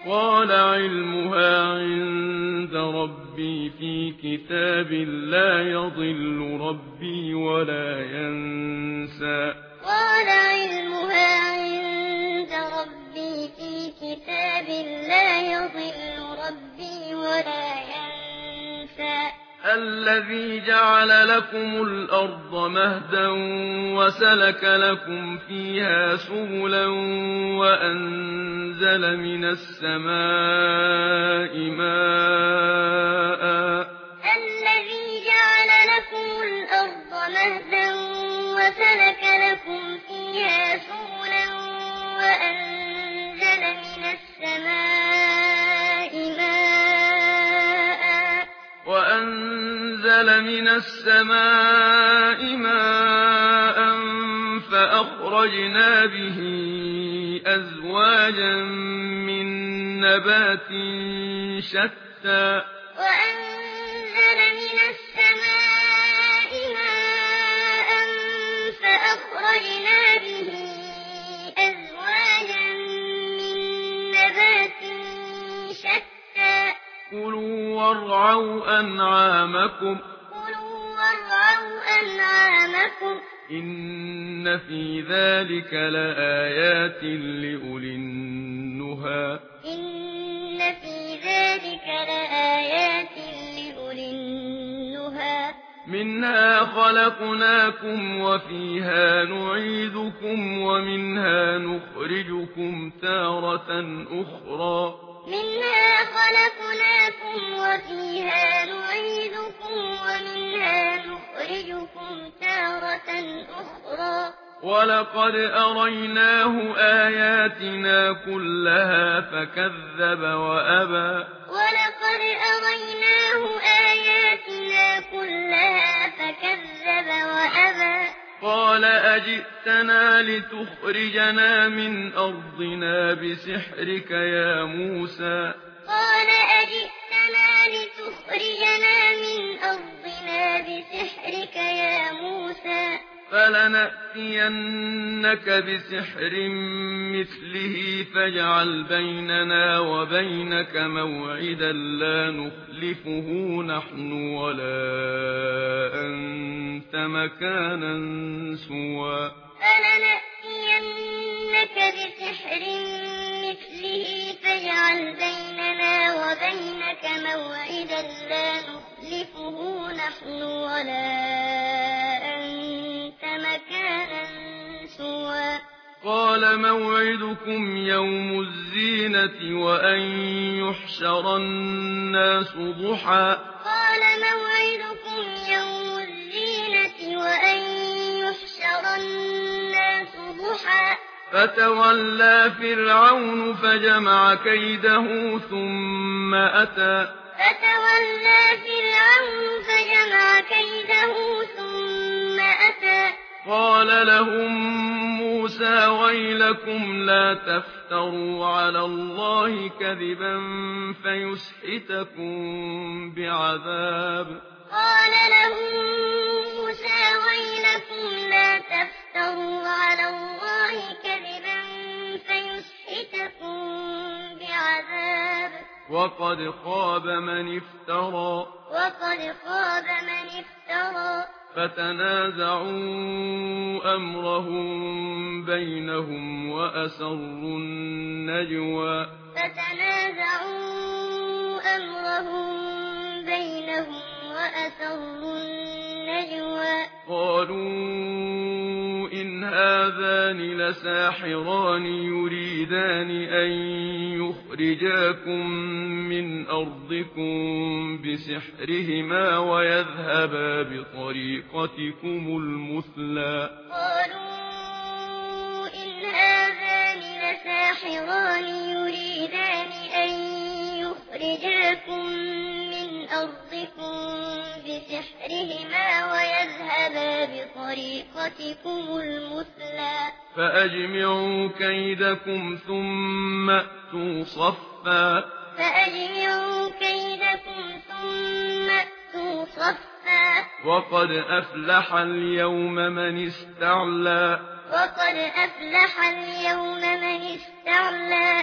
قال علمها عند ربي في كتاب لا يضل ربي ولا ينسى. قال علمها عند ربي في كتاب لا يضل ربي ولا ينسى. الذي جعل لكم الأرض مهدا وسلك لكم فيها سبلا وأنزل من السماء ماء. الذي جعل لكم الأرض مهدا وسلك لكم فيها سبلا وأنزل من السماء ماء فأخرجنا به أزواجا من نبات شتى. وأنزل من السماء ماء فأخرجنا به أزواجا من نبات شتى. كلوا وارعوا أنعامكم إن في ذلك لآيات لأولي النهى. إن في ذلك لآيات لأولي النهى. منها خلقناكم وفيها نعيدكم ومنها نخرجكم تارة أخرى. منها خلقناكم وفيها نعيدكم ومنها نخرجكم تارة أخرى. ولقد أريناه آياتنا كلها فكذب وأبى. ولقد أريناه آياتنا كلها فكذب وأبى. قال أجئتنا لتخرجنا من أرضنا بسحرك يا موسى. قال أجئتنا لتخرجنا من أرضنا بسحرك يا موسى. فلنأتينك بسحر مثله فاجعل بيننا وبينك موعدا لا نخلفه نحن ولا أنت مكانا سوى. فلنأتينك بسحر مثله فاجعل بيننا وبينك موعدا لا نخلفه نحن ولا أنت مكانا سوى. قال موعدكم يوم الزينة وأن يحشر الناس ضحى. قال موعدكم يوم الزينة وأن يحشر الناس ضحى. فتولى فرعون فجمع كيده ثم أتى. فتولى فرعون فجمع كيده ثم أتى. قال لهم موسى ويلكم لا تفتروا على الله كذبا فيسحتكم بعذاب. قال لهم موسى ويلكم لا تفتروا على الله كذبا فيسحتكم بعذاب. وقد خاب من افترى. وقد خاب من افترى. فتنازعوا أمرهم بينهم وأسروا النجوى. فتنازعوا أمرهم بينهم وأسروا النجوى. قالوا إن هذان لساحران يريدان أن يخرجاكم من أرضكم بسحرهما ويذهبا بطريقتكم المثلى. قالوا إن هذان لساحران يريدان أن يخرجاكم من أرضكم بسحرهما ويذهبا بطريقتكم المثلى. فأجمعوا كيدكم ثم أتوا صفا. فأجمعوا كيدكم ثم أتوا صفا. وقد أفلح اليوم من استعلى. وقد أفلح اليوم من استعلى.